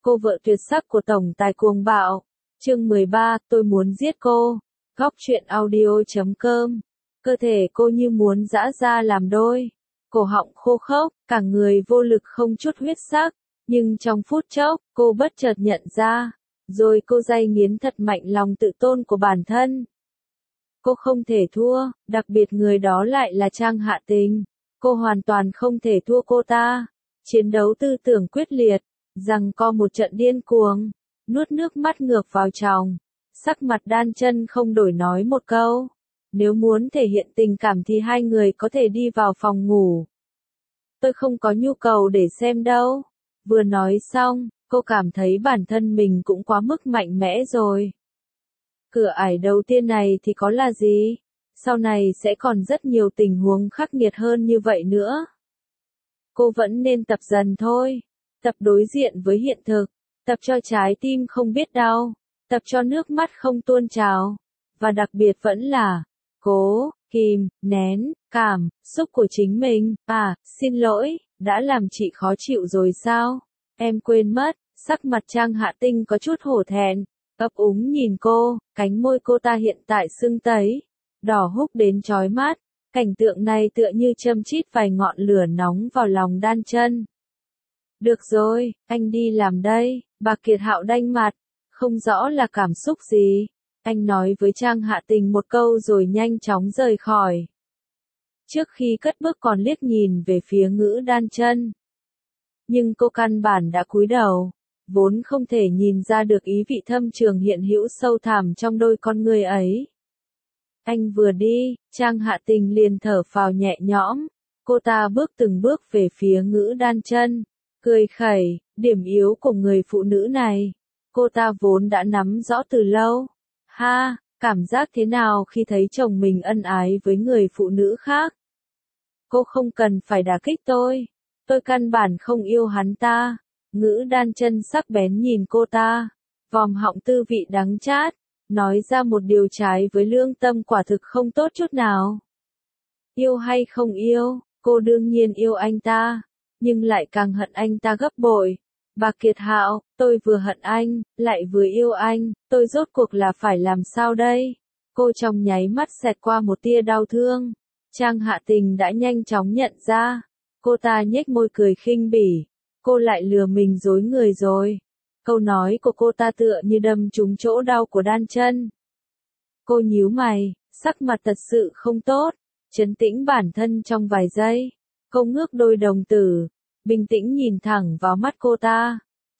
Cô vợ tuyệt sắc của tổng tài cuồng bạo. Chương 13, tôi muốn giết cô. Góc truyện audio.com. Cơ thể cô như muốn giã ra làm đôi. Cổ họng khô khốc, cả người vô lực không chút huyết sắc. Nhưng trong phút chốc, cô bất chợt nhận ra. Rồi cô day nghiến thật mạnh lòng tự tôn của bản thân. Cô không thể thua, đặc biệt người đó lại là Trang Hạ Tình. Cô hoàn toàn không thể thua cô ta. Chiến đấu tư tưởng quyết liệt, giằng co một trận điên cuồng, nuốt nước mắt ngược vào tròng. Sắc mặt Đan Chân không đổi nói một câu. Nếu muốn thể hiện tình cảm thì hai người có thể đi vào phòng ngủ. Tôi không có nhu cầu để xem đâu. Vừa nói xong, cô cảm thấy bản thân mình cũng quá mức mạnh mẽ rồi. Cửa ải đầu tiên này thì có là gì? Sau này sẽ còn rất nhiều tình huống khắc nghiệt hơn như vậy nữa. Cô vẫn nên tập dần thôi. Tập đối diện với hiện thực. Tập cho trái tim không biết đau. Tập cho nước mắt không tuôn trào. Và đặc biệt vẫn là cố, kìm, nén, cảm xúc của chính mình. À, xin lỗi, đã làm chị khó chịu rồi sao? Em quên mất, sắc mặt Trang Hạ Tinh có chút hổ thẹn. Ấp úng nhìn cô, cánh môi cô ta hiện tại sưng tấy, đỏ húc đến chói mắt. Cảnh tượng này tựa như châm chít vài ngọn lửa nóng vào lòng Đan Chân. Được rồi, anh đi làm đây. Bà Kiệt Hạo đanh mặt, không rõ là cảm xúc gì. Anh nói với Trang Hạ Tình một câu rồi nhanh chóng rời khỏi. Trước khi cất bước còn liếc nhìn về phía Ngữ Đan Chân. Nhưng cô căn bản đã cúi đầu, vốn không thể nhìn ra được ý vị thâm trường hiện hữu sâu thẳm trong đôi con người ấy. Anh vừa đi, Trang Hạ Tình liền thở phào nhẹ nhõm. Cô ta bước từng bước về phía Ngữ Đan Chân, cười khẩy, điểm yếu của người phụ nữ này. Cô ta vốn đã nắm rõ từ lâu. Ha, cảm giác thế nào khi thấy chồng mình ân ái với người phụ nữ khác? Cô không cần phải đả kích tôi. Tôi căn bản không yêu hắn ta. Ngữ Đan Chân sắc bén nhìn cô ta. Vòm họng tư vị đắng chát. Nói ra một điều trái với lương tâm quả thực không tốt chút nào. Yêu hay không yêu, cô đương nhiên yêu anh ta. Nhưng lại càng hận anh ta gấp bội. Bà Kiệt Hạo, tôi vừa hận anh, lại vừa yêu anh, tôi rốt cuộc là phải làm sao đây? Cô trong nháy mắt xẹt qua một tia đau thương. Trang Hạ Tình đã nhanh chóng nhận ra. Cô ta nhếch môi cười khinh bỉ. Cô lại lừa mình dối người rồi. Câu nói của cô ta tựa như đâm trúng chỗ đau của Đan Chân. Cô nhíu mày, sắc mặt thật sự không tốt. Trấn tĩnh bản thân trong vài giây. Cô ngước đôi đồng tử, bình tĩnh nhìn thẳng vào mắt cô ta.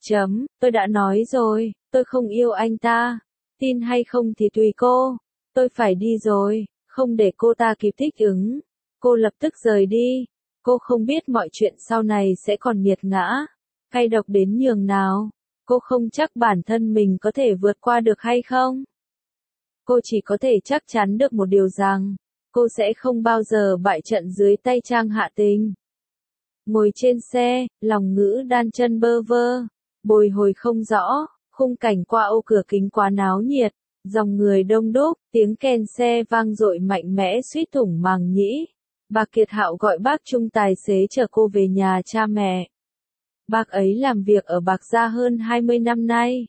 Tôi đã nói rồi, tôi không yêu anh ta. Tin hay không thì tùy cô. Tôi phải đi rồi, không để cô ta kịp thích ứng. Cô lập tức rời đi. Cô không biết mọi chuyện sau này sẽ còn nghiệt ngã, cay độc đến nhường nào. Cô không chắc bản thân mình có thể vượt qua được hay không. Cô chỉ có thể chắc chắn được một điều rằng, cô sẽ không bao giờ bại trận dưới tay Trang Hạ Tình. Ngồi trên xe, lòng Ngữ Đan Chân bơ vơ, bồi hồi không rõ, khung cảnh qua ô cửa kính quá náo nhiệt, dòng người đông đúc, tiếng kèn xe vang dội mạnh mẽ suýt thủng màng nhĩ. Bà Kiệt Hạo gọi bác Trung tài xế chở cô về nhà cha mẹ. Bác ấy làm việc ở Bạc Gia hơn 20 năm nay.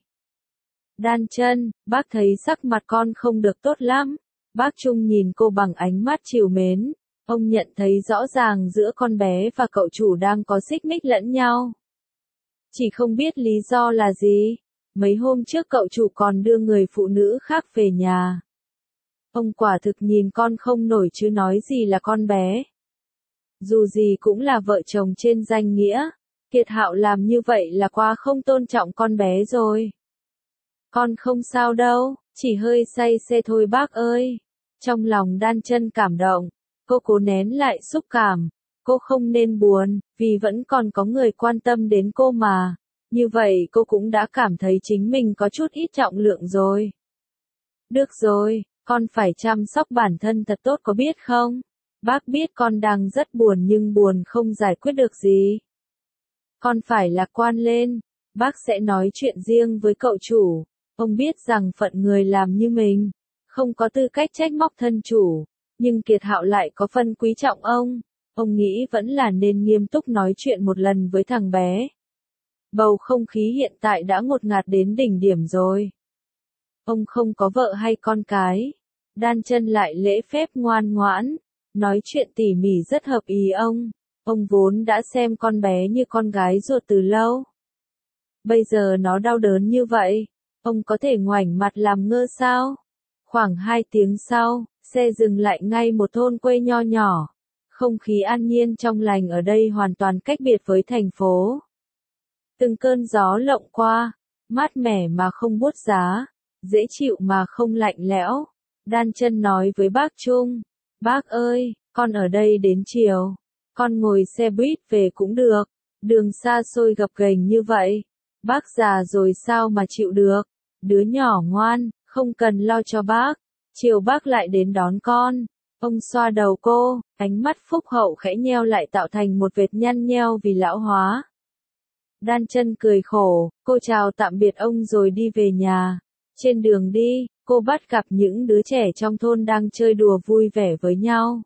Đan Chân, bác thấy sắc mặt con không được tốt lắm. Bác Trung nhìn cô bằng ánh mắt trìu mến. Ông nhận thấy rõ ràng giữa con bé và cậu chủ đang có xích mích lẫn nhau. Chỉ không biết lý do là gì. Mấy hôm trước cậu chủ còn đưa người phụ nữ khác về nhà. Ông quả thực nhìn con không nổi chứ nói gì là con bé. Dù gì cũng là vợ chồng trên danh nghĩa. Kiệt Hạo làm như vậy là quá không tôn trọng con bé rồi. Con không sao đâu, chỉ hơi say xe thôi bác ơi. Trong lòng Đan Chân cảm động. Cô cố nén lại xúc cảm. Cô không nên buồn, vì vẫn còn có người quan tâm đến cô mà. Như vậy cô cũng đã cảm thấy chính mình có chút ít trọng lượng rồi. Được rồi, con phải chăm sóc bản thân thật tốt có biết không? Bác biết con đang rất buồn nhưng buồn không giải quyết được gì. Con phải lạc quan lên, bác sẽ nói chuyện riêng với cậu chủ. Ông biết rằng phận người làm như mình, không có tư cách trách móc thân chủ. Nhưng Kiệt Hạo lại có phần quý trọng ông. Ông nghĩ vẫn là nên nghiêm túc nói chuyện một lần với thằng bé. Bầu không khí hiện tại đã ngột ngạt đến đỉnh điểm rồi. Ông không có vợ hay con cái. Đan Chân lại lễ phép ngoan ngoãn, nói chuyện tỉ mỉ rất hợp ý ông. Ông vốn đã xem con bé như con gái ruột từ lâu. Bây giờ nó đau đớn như vậy, ông có thể ngoảnh mặt làm ngơ sao? Khoảng 2 tiếng sau, xe dừng lại ngay một thôn quê nho nhỏ. Không khí an nhiên trong lành ở đây hoàn toàn cách biệt với thành phố. Từng cơn gió lộng qua, mát mẻ mà không buốt giá, dễ chịu mà không lạnh lẽo. Đan Chân nói với bác Trung, bác ơi, con ở đây đến chiều, con ngồi xe buýt về cũng được, đường xa xôi gập ghềnh như vậy, bác già rồi sao mà chịu được, đứa nhỏ ngoan, không cần lo cho bác, chiều bác lại đến đón con. Ông xoa đầu cô, ánh mắt phúc hậu khẽ nheo lại tạo thành một vệt nhăn nheo vì lão hóa. Đan Chân cười khổ, cô chào tạm biệt ông rồi đi về nhà. Trên đường đi, cô bắt gặp những đứa trẻ trong thôn đang chơi đùa vui vẻ với nhau.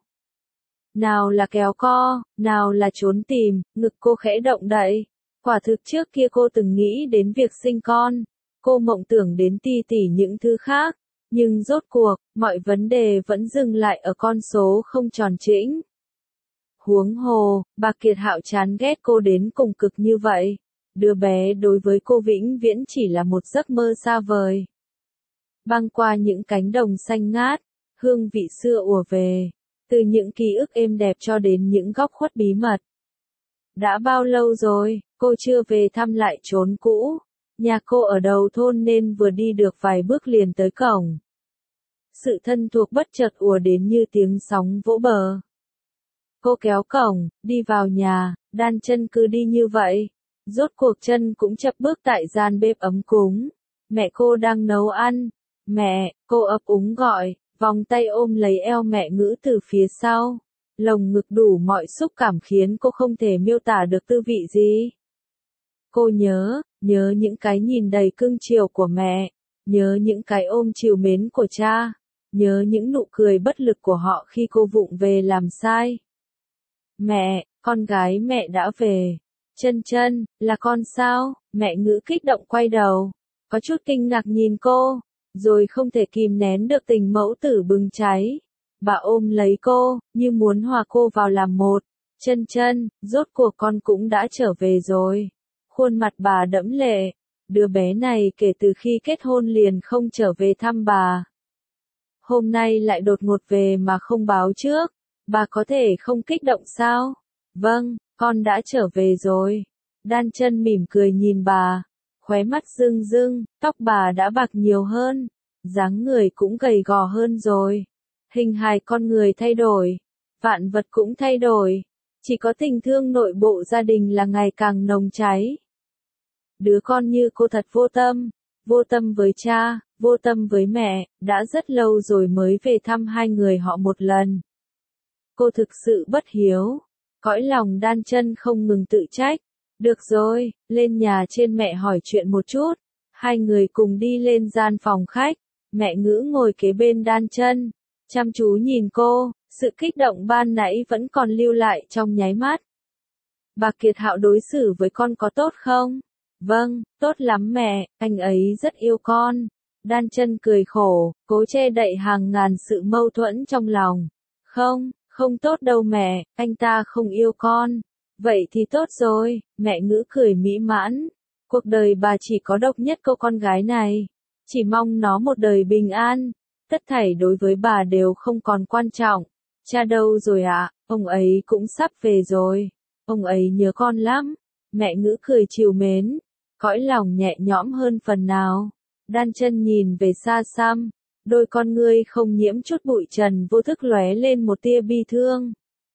Nào là kéo co, nào là trốn tìm, ngực cô khẽ động đậy. Quả thực trước kia cô từng nghĩ đến việc sinh con. Cô mộng tưởng đến tỉ tỉ những thứ khác. Nhưng rốt cuộc, mọi vấn đề vẫn dừng lại ở con số không tròn chỉnh. Huống hồ, bà Kiệt Hạo chán ghét cô đến cùng cực như vậy. Đứa bé đối với cô vĩnh viễn chỉ là một giấc mơ xa vời. Băng qua những cánh đồng xanh ngát, hương vị xưa ùa về, từ những ký ức êm đẹp cho đến những góc khuất bí mật. Đã bao lâu rồi, cô chưa về thăm lại chốn cũ. Nhà cô ở đầu thôn nên vừa đi được vài bước liền tới cổng. Sự thân thuộc bất chợt ùa đến như tiếng sóng vỗ bờ. Cô kéo cổng, đi vào nhà, Đan Chân cứ đi như vậy. Rốt cuộc chân cũng chập bước tại gian bếp ấm cúng. Mẹ cô đang nấu ăn. Mẹ, cô ấp úng gọi, vòng tay ôm lấy eo mẹ ngữ từ phía sau. Lồng ngực đủ mọi xúc cảm khiến cô không thể miêu tả được tư vị gì. Cô nhớ những cái nhìn đầy cưng chiều của mẹ, nhớ những cái ôm trìu mến của cha, nhớ những nụ cười bất lực của họ khi cô vụng về làm sai. Mẹ, con gái mẹ đã về. Chân Chân, là con sao? Mẹ ngữ kích động quay đầu, có chút kinh ngạc nhìn cô, rồi không thể kìm nén được tình mẫu tử bừng cháy. Bà ôm lấy cô, như muốn hòa cô vào làm một. Chân Chân, rốt cuộc con cũng đã trở về rồi. Khuôn mặt bà đẫm lệ. Đứa bé này kể từ khi kết hôn liền không trở về thăm bà. Hôm nay lại đột ngột về mà không báo trước. Bà có thể không kích động sao? Vâng, con đã trở về rồi. Đan Chân mỉm cười nhìn bà. Khóe mắt rưng rưng, tóc bà đã bạc nhiều hơn. Dáng người cũng gầy gò hơn rồi. Hình hài con người thay đổi. Vạn vật cũng thay đổi. Chỉ có tình thương nội bộ gia đình là ngày càng nồng cháy. Đứa con như cô thật vô tâm với cha, vô tâm với mẹ, đã rất lâu rồi mới về thăm hai người họ một lần. Cô thực sự bất hiếu. Cõi lòng Đan Chân không ngừng tự trách. Được rồi, lên nhà trên mẹ hỏi chuyện một chút. Hai người cùng đi lên gian phòng khách. Mẹ ngữ ngồi kế bên Đan Chân, chăm chú nhìn cô, sự kích động ban nãy vẫn còn lưu lại trong nháy mắt. Bà Kiệt Hạo đối xử với con có tốt không? Vâng, tốt lắm mẹ, anh ấy rất yêu con. Đan Chân cười khổ, cố che đậy hàng ngàn sự mâu thuẫn trong lòng. Không tốt đâu mẹ, anh ta không yêu con. Vậy thì tốt rồi, mẹ ngữ cười mỹ mãn. Cuộc đời bà chỉ có độc nhất cô con gái này. Chỉ mong nó một đời bình an. Tất thảy đối với bà đều không còn quan trọng. Cha đâu rồi ạ? Ông ấy cũng sắp về rồi. Ông ấy nhớ con lắm. Mẹ ngữ cười trìu mến. Cõi lòng nhẹ nhõm hơn phần nào. Đan Chân nhìn về xa xăm. Đôi con ngươi không nhiễm chút bụi trần vô thức lóe lên một tia bi thương.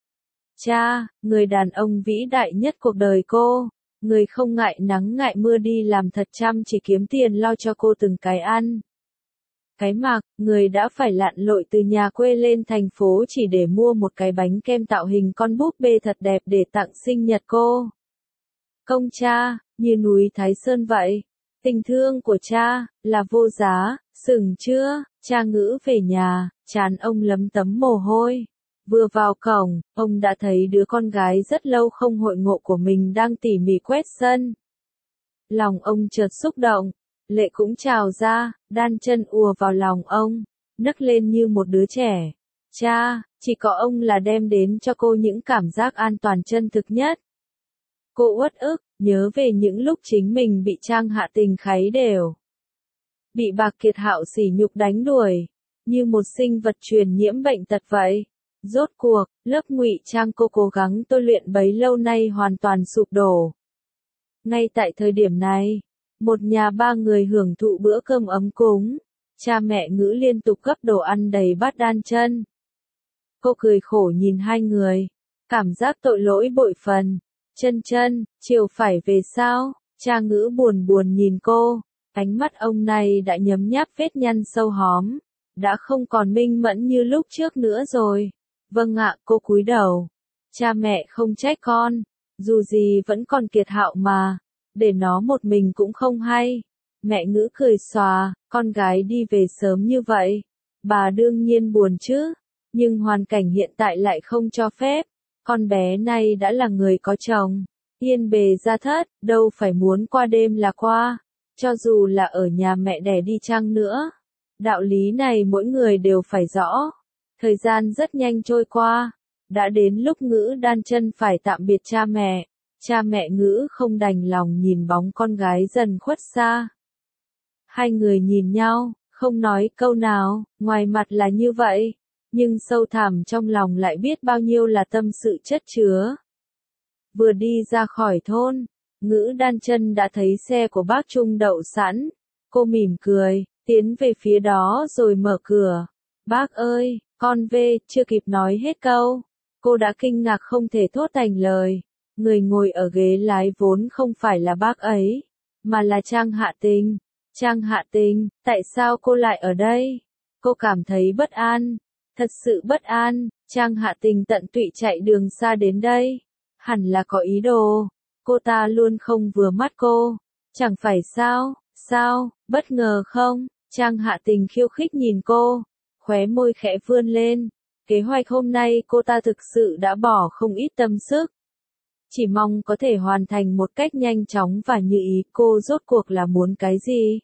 Cha, người đàn ông vĩ đại nhất cuộc đời cô. Người không ngại nắng ngại mưa đi làm thật chăm chỉ kiếm tiền lo cho cô từng cái ăn. Cái mặc, người đã phải lặn lội từ nhà quê lên thành phố chỉ để mua một cái bánh kem tạo hình con búp bê thật đẹp để tặng sinh nhật cô. Công cha, như núi Thái Sơn vậy. Tình thương của cha, là vô giá, sừng chưa? Cha ngữ về nhà, trán ông lấm tấm mồ hôi. Vừa vào cổng, ông đã thấy đứa con gái rất lâu không hội ngộ của mình đang tỉ mỉ quét sân. Lòng ông chợt xúc động, lệ cũng trào ra, đan chân ùa vào lòng ông, nấc lên như một đứa trẻ. Cha, chỉ có ông là đem đến cho cô những cảm giác an toàn chân thực nhất. Cô uất ức, nhớ về những lúc chính mình bị Trang Hạ Tình kháy đều. Bị Bạc Kiệt Hạo sỉ nhục đánh đuổi, như một sinh vật truyền nhiễm bệnh tật vậy. Rốt cuộc, lớp ngụy trang cô cố gắng tôi luyện bấy lâu nay hoàn toàn sụp đổ. Ngay tại thời điểm này, một nhà ba người hưởng thụ bữa cơm ấm cúng, cha mẹ Ngữ liên tục gấp đồ ăn đầy bát đan chân. Cô cười khổ nhìn hai người, cảm giác tội lỗi bội phần. Chân chân, chiều phải về sao? Cha Ngữ buồn buồn nhìn cô, ánh mắt ông này đã nhấm nháp vết nhăn sâu hóm, đã không còn minh mẫn như lúc trước nữa rồi. Vâng ạ, cô cúi đầu. Cha mẹ không trách con, dù gì vẫn còn Kiệt Hạo mà, để nó một mình cũng không hay. Mẹ Ngữ cười xòa, con gái đi về sớm như vậy, bà đương nhiên buồn chứ, nhưng hoàn cảnh hiện tại lại không cho phép. Con bé này đã là người có chồng, yên bề gia thất, đâu phải muốn qua đêm là qua, cho dù là ở nhà mẹ đẻ đi chăng nữa. Đạo lý này mỗi người đều phải rõ. Thời gian rất nhanh trôi qua, đã đến lúc Ngữ đan chân phải tạm biệt cha mẹ. Cha mẹ Ngữ không đành lòng nhìn bóng con gái dần khuất xa. Hai người nhìn nhau, không nói câu nào, ngoài mặt là như vậy, nhưng sâu thẳm trong lòng lại biết bao nhiêu là tâm sự chất chứa. Vừa đi ra khỏi thôn, Ngữ đan chân đã thấy xe của bác Trung đậu sẵn. Cô mỉm cười, tiến về phía đó rồi mở cửa. Bác ơi, con về, chưa kịp nói hết câu. Cô đã kinh ngạc không thể thốt thành lời. Người ngồi ở ghế lái vốn không phải là bác ấy, mà là Trang Hạ Tình. Trang Hạ Tình, tại sao cô lại ở đây? Cô cảm thấy bất an, thật sự bất an. Trang Hạ Tình tận tụy chạy đường xa đến đây, hẳn là có ý đồ. Cô ta luôn không vừa mắt cô, chẳng phải sao, bất ngờ không? Trang Hạ Tình khiêu khích nhìn cô, khóe môi khẽ vươn lên. Kế hoạch hôm nay cô ta thực sự đã bỏ không ít tâm sức. Chỉ mong có thể hoàn thành một cách nhanh chóng và như ý. Cô rốt cuộc là muốn cái gì?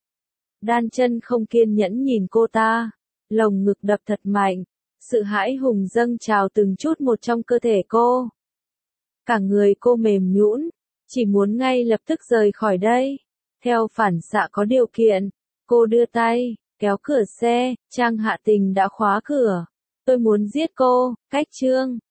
Đan chân không kiên nhẫn nhìn cô ta, lồng ngực đập thật mạnh, sự hãi hùng dâng trào từng chút một trong cơ thể cô. Cả người cô mềm nhũn, chỉ muốn ngay lập tức rời khỏi đây. Theo phản xạ có điều kiện, cô đưa tay, kéo cửa xe. Trang Hạ Tình đã khóa cửa. Tôi muốn giết cô, cách chương.